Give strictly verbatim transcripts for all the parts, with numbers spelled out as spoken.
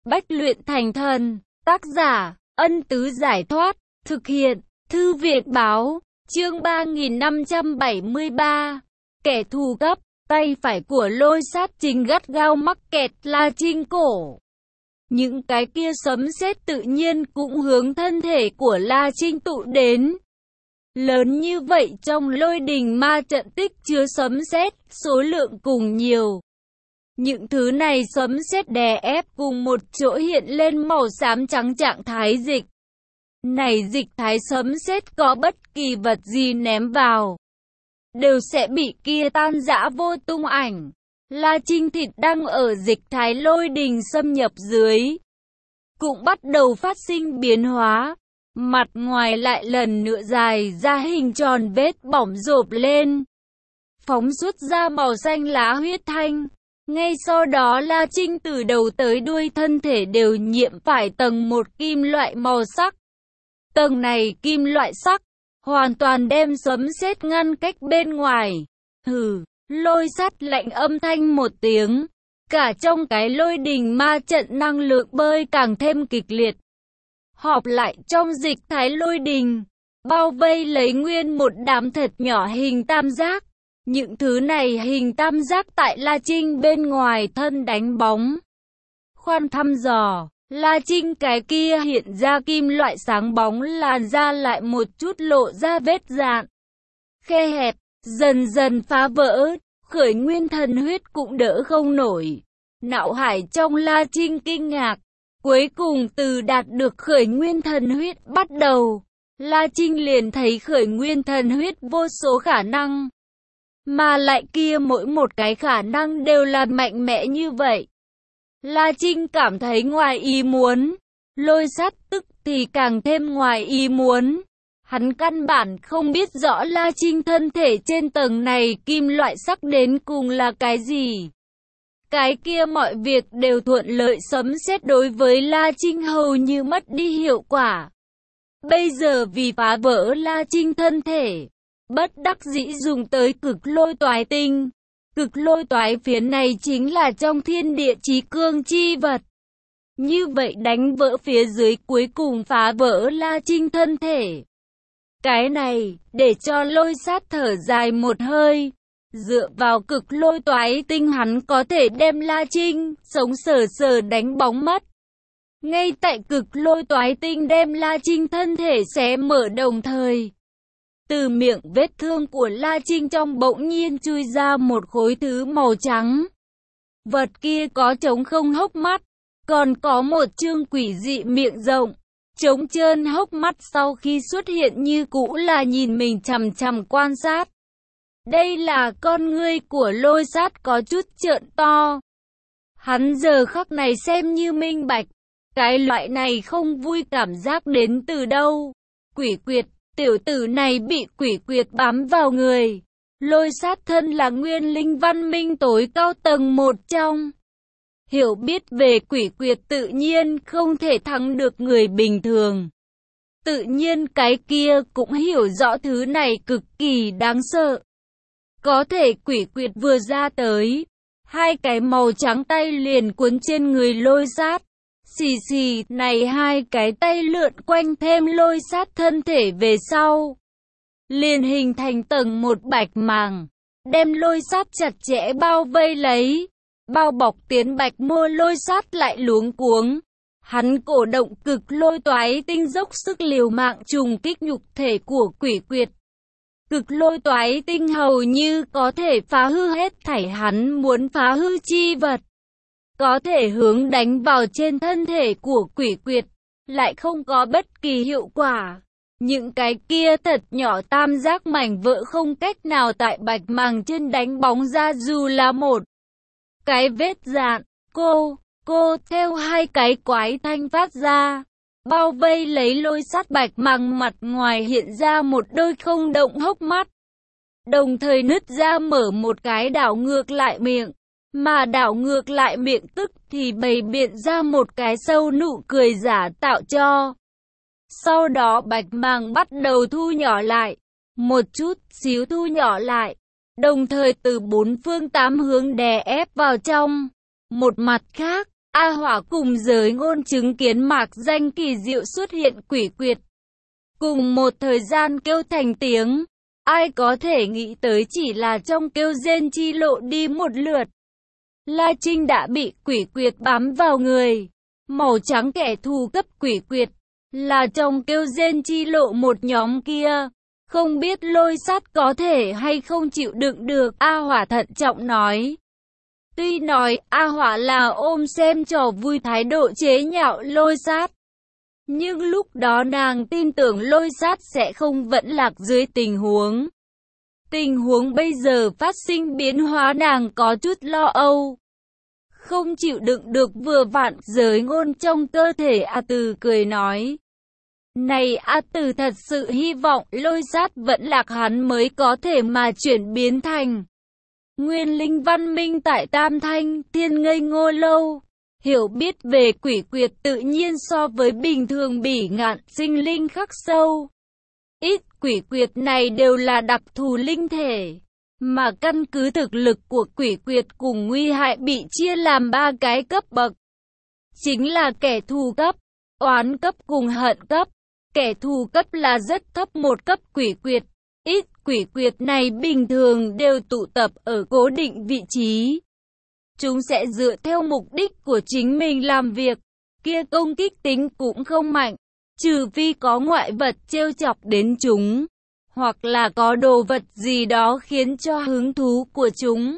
Bách luyện thành thần. Tác giả, Ân Tứ Giải Thoát. Thực hiện, Thư viện Báo. Chương ba nghìn năm trăm bảy mươi ba. Kẻ thù cấp. Tay phải của Lôi Sát Chính gắt gao mắc kẹt La Trinh cổ. Những cái kia sấm sét tự nhiên cũng hướng thân thể của La Trinh tụ đến. Lớn như vậy trong Lôi Đình Ma trận tích chứa sấm sét, số lượng cùng nhiều. Những thứ này sấm sét đè ép cùng một chỗ hiện lên màu xám trắng trạng thái dịch. Này dịch thái sấm sét có bất kỳ vật gì ném vào, đều sẽ bị kia tan rã vô tung ảnh. La Trinh thịt đang ở dịch thái lôi đình xâm nhập dưới, cũng bắt đầu phát sinh biến hóa. Mặt ngoài lại lần nữa dài ra hình tròn vết bỏng rộp lên, phóng xuất ra màu xanh lá huyết thanh. Ngay sau đó La Trinh từ đầu tới đuôi thân thể đều nhiễm phải tầng một kim loại màu sắc. Tầng này kim loại sắc, hoàn toàn đem sấm sét ngăn cách bên ngoài. Hừ, Lôi Sát lạnh âm thanh một tiếng. Cả trong cái Lôi Đình Ma trận năng lượng bơi càng thêm kịch liệt. Họp lại trong dịch thái lôi đình, bao vây lấy nguyên một đám thật nhỏ hình tam giác. Những thứ này hình tam giác tại La Trinh bên ngoài thân đánh bóng. Khoan thăm dò, La Trinh cái kia hiện ra kim loại sáng bóng làn da lại một chút lộ ra vết dạn. Khe hẹp, dần dần phá vỡ, khởi nguyên thần huyết cũng đỡ không nổi. Não hải trong La Trinh kinh ngạc. Cuối cùng từ đạt được khởi nguyên thần huyết bắt đầu, La Trinh liền thấy khởi nguyên thần huyết vô số khả năng. Mà lại kia mỗi một cái khả năng đều là mạnh mẽ như vậy. La Trinh cảm thấy ngoài ý muốn. Lôi Sát tức thì càng thêm ngoài ý muốn. Hắn căn bản không biết rõ La Trinh thân thể trên tầng này kim loại sắc đến cùng là cái gì. Cái kia mọi việc đều thuận lợi, sấm sét đối với La Trinh hầu như mất đi hiệu quả. Bây giờ vì phá vỡ La Trinh thân thể, bất đắc dĩ dùng tới cực lôi toái tinh. Cực lôi toái phiến này chính là trong thiên địa chí cương chi vật. Như vậy đánh vỡ phía dưới cuối cùng phá vỡ La Trinh thân thể. Cái này, để cho Lôi Sát thở dài một hơi. Dựa vào cực lôi toái tinh hắn có thể đem La Trinh sống sờ sờ đánh bóng mất. Ngay tại cực lôi toái tinh đem La Trinh thân thể xé mở đồng thời, từ miệng vết thương của La Trinh trong bỗng nhiên chui ra một khối thứ màu trắng. Vật kia có trống không hốc mắt, còn có một chương quỷ dị miệng rộng, trống trơn hốc mắt sau khi xuất hiện như cũ là nhìn mình chằm chằm quan sát. Đây là con ngươi của Lôi Sát có chút trợn to. Hắn giờ khắc này xem như minh bạch. Cái loại này không vui cảm giác đến từ đâu. Quỷ quyệt, tiểu tử này bị quỷ quyệt bám vào người. Lôi Sát thân là nguyên linh văn minh tối cao tầng một trong. Hiểu biết về quỷ quyệt tự nhiên không thể thắng được người bình thường. Tự nhiên cái kia cũng hiểu rõ thứ này cực kỳ đáng sợ. Có thể quỷ quyệt vừa ra tới, hai cái màu trắng tay liền cuốn trên người Lôi Sát. Xì xì, này hai cái tay lượn quanh thêm Lôi Sát thân thể về sau, liền hình thành tầng một bạch màng, đem Lôi Sát chặt chẽ bao vây lấy. Bao bọc tiến bạch mô Lôi Sát lại luống cuống. Hắn cổ động cực lôi toái tinh dốc sức liều mạng trùng kích nhục thể của quỷ quyệt. Cực lôi toái tinh hầu như có thể phá hư hết thảy hắn muốn phá hư chi vật. Có thể hướng đánh vào trên thân thể của quỷ quyệt, lại không có bất kỳ hiệu quả. Những cái kia thật nhỏ tam giác mảnh vỡ không cách nào tại bạch màng trên đánh bóng ra dù là một cái vết dạn. Cô, cô theo hai cái quái thanh phát ra. Bao vây lấy Lôi Sát bạch màng mặt ngoài hiện ra một đôi không động hốc mắt. Đồng thời nứt ra mở một cái đảo ngược lại miệng. Mà đảo ngược lại miệng tức thì bày biện ra một cái sâu nụ cười giả tạo cho. Sau đó bạch màng bắt đầu thu nhỏ lại. Một chút xíu thu nhỏ lại. Đồng thời từ bốn phương tám hướng đè ép vào trong. Một mặt khác, A Hỏa cùng Giới Ngôn chứng kiến mạc danh kỳ diệu xuất hiện quỷ quyệt. Cùng một thời gian kêu thành tiếng, ai có thể nghĩ tới chỉ là trong kêu rên chi lộ đi một lượt. La Trinh đã bị quỷ quyệt bám vào người. Màu trắng kẻ thù cấp quỷ quyệt, là trong kêu rên chi lộ một nhóm kia. Không biết Lôi Sát có thể hay không chịu đựng được, A Hỏa thận trọng nói. Tuy nói A Hỏa là ôm xem trò vui thái độ chế nhạo Lôi Sát, nhưng lúc đó nàng tin tưởng Lôi Sát sẽ không vẫn lạc dưới tình huống. Tình huống bây giờ phát sinh biến hóa nàng có chút lo âu. Không chịu đựng được vừa vặn Giới Ngôn trong cơ thể A Từ cười nói. Này A Từ thật sự hy vọng Lôi Sát vẫn lạc hắn mới có thể mà chuyển biến thành nguyên linh văn minh tại Tam Thanh Thiên ngây ngô lâu. Hiểu biết về quỷ quyệt tự nhiên so với bình thường bỉ ngạn sinh linh khắc sâu. Ít quỷ quyệt này đều là đặc thù linh thể, mà căn cứ thực lực của quỷ quyệt cùng nguy hại bị chia làm ba cái cấp bậc. Chính là kẻ thù cấp, oán cấp cùng hận cấp. Kẻ thù cấp là rất thấp một cấp quỷ quyệt. Ít quỷ quyệt này bình thường đều tụ tập ở cố định vị trí. Chúng sẽ dựa theo mục đích của chính mình làm việc, kia công kích tính cũng không mạnh, trừ phi có ngoại vật trêu chọc đến chúng, hoặc là có đồ vật gì đó khiến cho hứng thú của chúng.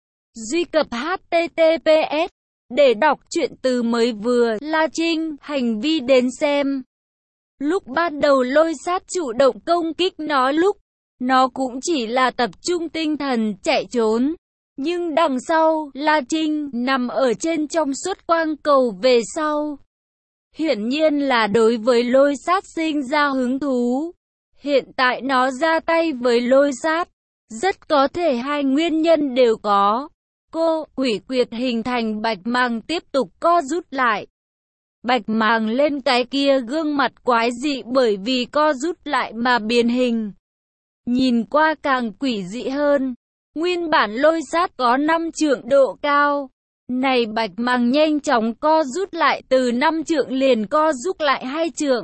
Duy cập H T T P S để đọc truyện từ mới vừa La Trinh hành vi đến xem. Lúc ban đầu Lôi Sát chủ động công kích nó lúc, nó cũng chỉ là tập trung tinh thần chạy trốn. Nhưng đằng sau, La Trinh nằm ở trên trong suốt quang cầu về sau. Hiển nhiên là đối với Lôi Sát sinh ra hứng thú. Hiện tại nó ra tay với Lôi Sát, rất có thể hai nguyên nhân đều có. Cô, quỷ quyệt hình thành bạch màng tiếp tục co rút lại. Bạch màng lên cái kia gương mặt quái dị bởi vì co rút lại mà biến hình. Nhìn qua càng quỷ dị hơn. Nguyên bản Lôi Sát có năm trượng độ cao. Này bạch màng nhanh chóng co rút lại từ năm trượng liền co rút lại hai trượng.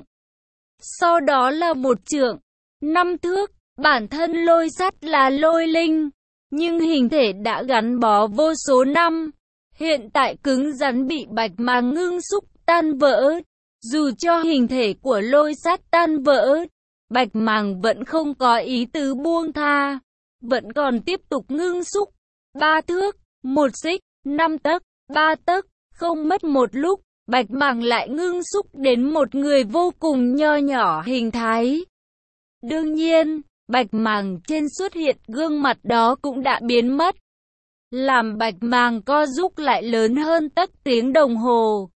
Sau đó là một trượng, năm thước. Bản thân Lôi Sát là lôi linh, nhưng hình thể đã gắn bó vô số năm. Hiện tại cứng rắn bị bạch màng ngưng xúc tan vỡ. Dù cho hình thể của Lôi Sát tan vỡ, bạch màng vẫn không có ý tứ buông tha, vẫn còn tiếp tục ngưng xúc. Ba thước, một xích, năm tấc, ba tấc, không mất một lúc, bạch màng lại ngưng xúc đến một người vô cùng nho nhỏ hình thái. Đương nhiên, bạch màng trên xuất hiện gương mặt đó cũng đã biến mất. Làm bạch màng co rút lại lớn hơn tấc tiếng đồng hồ.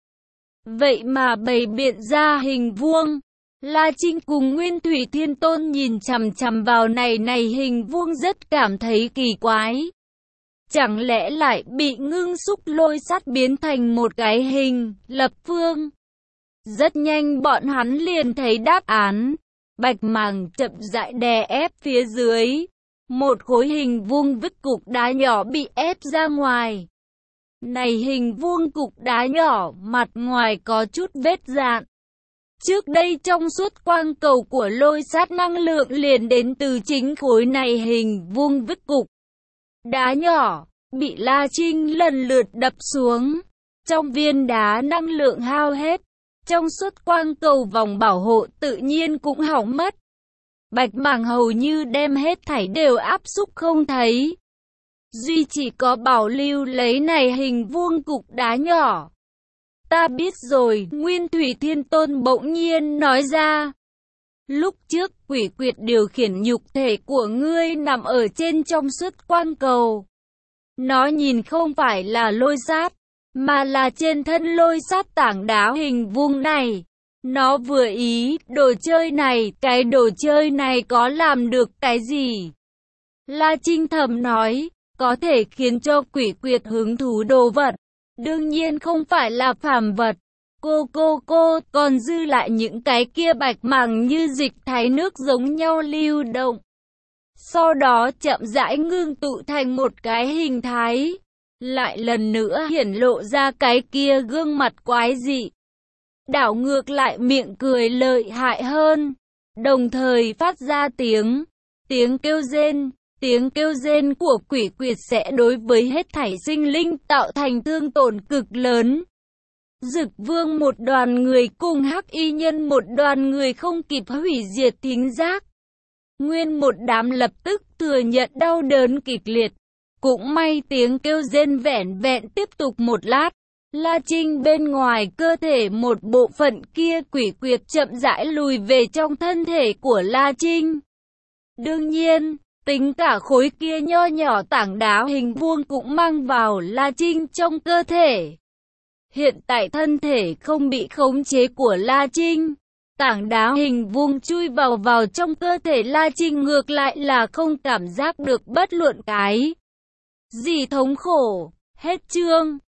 Vậy mà bày biện ra hình vuông. La Trinh cùng Nguyên Thủy Thiên Tôn nhìn chằm chằm vào này này hình vuông rất cảm thấy kỳ quái. Chẳng lẽ lại bị ngưng xúc Lôi Sát biến thành một cái hình lập phương? Rất nhanh bọn hắn liền thấy đáp án. Bạch màng chậm rãi đè ép phía dưới. Một khối hình vuông vứt cục đá nhỏ bị ép ra ngoài. Này hình vuông cục đá nhỏ mặt ngoài có chút vết dạn. Trước đây trong suốt quang cầu của Lôi Sát năng lượng liền đến từ chính khối này hình vuông vứt cục đá nhỏ, bị La Trinh lần lượt đập xuống. Trong viên đá năng lượng hao hết, trong suốt quang cầu vòng bảo hộ tự nhiên cũng hỏng mất. Bạch màng hầu như đem hết thảy đều áp xúc không thấy. Duy chỉ có bảo lưu lấy này hình vuông cục đá nhỏ. Ta biết rồi, Nguyên Thủy Thiên Tôn bỗng nhiên nói ra. Lúc trước quỷ quyệt điều khiển nhục thể của ngươi nằm ở trên trong suốt quang cầu. Nó nhìn không phải là Lôi Sát, mà là trên thân Lôi Sát tảng đá hình vuông này. Nó vừa ý, đồ chơi này, cái đồ chơi này có làm được cái gì? La Trinh thầm nói, có thể khiến cho quỷ quyệt hứng thú đồ vật. Đương nhiên không phải là phàm vật. Cô cô cô, còn dư lại những cái kia bạch màng như dịch thái nước giống nhau lưu động. Sau đó chậm rãi ngưng tụ thành một cái hình thái. lại lần nữa hiển lộ ra cái kia gương mặt quái dị. Đảo ngược lại miệng cười lợi hại hơn, đồng thời phát ra tiếng, tiếng kêu rên. Tiếng kêu rên của quỷ quyệt sẽ đối với hết thảy sinh linh tạo thành thương tổn cực lớn. Dực Vương một đoàn người cùng Hắc Y Nhân một đoàn người không kịp hủy diệt thính giác. Nguyên một đám lập tức thừa nhận đau đớn kịch liệt. Cũng may tiếng kêu rên vẻn vẹn tiếp tục một lát. La Trinh bên ngoài cơ thể một bộ phận kia quỷ quyệt chậm rãi lùi về trong thân thể của La Trinh. Đương nhiên, tính cả khối kia nho nhỏ tảng đá hình vuông cũng mang vào La Trinh trong cơ thể. Hiện tại thân thể không bị khống chế của La Trinh. Tảng đá hình vuông chui vào vào trong cơ thể La Trinh ngược lại là không cảm giác được bất luận cái gì thống khổ. Hết chương.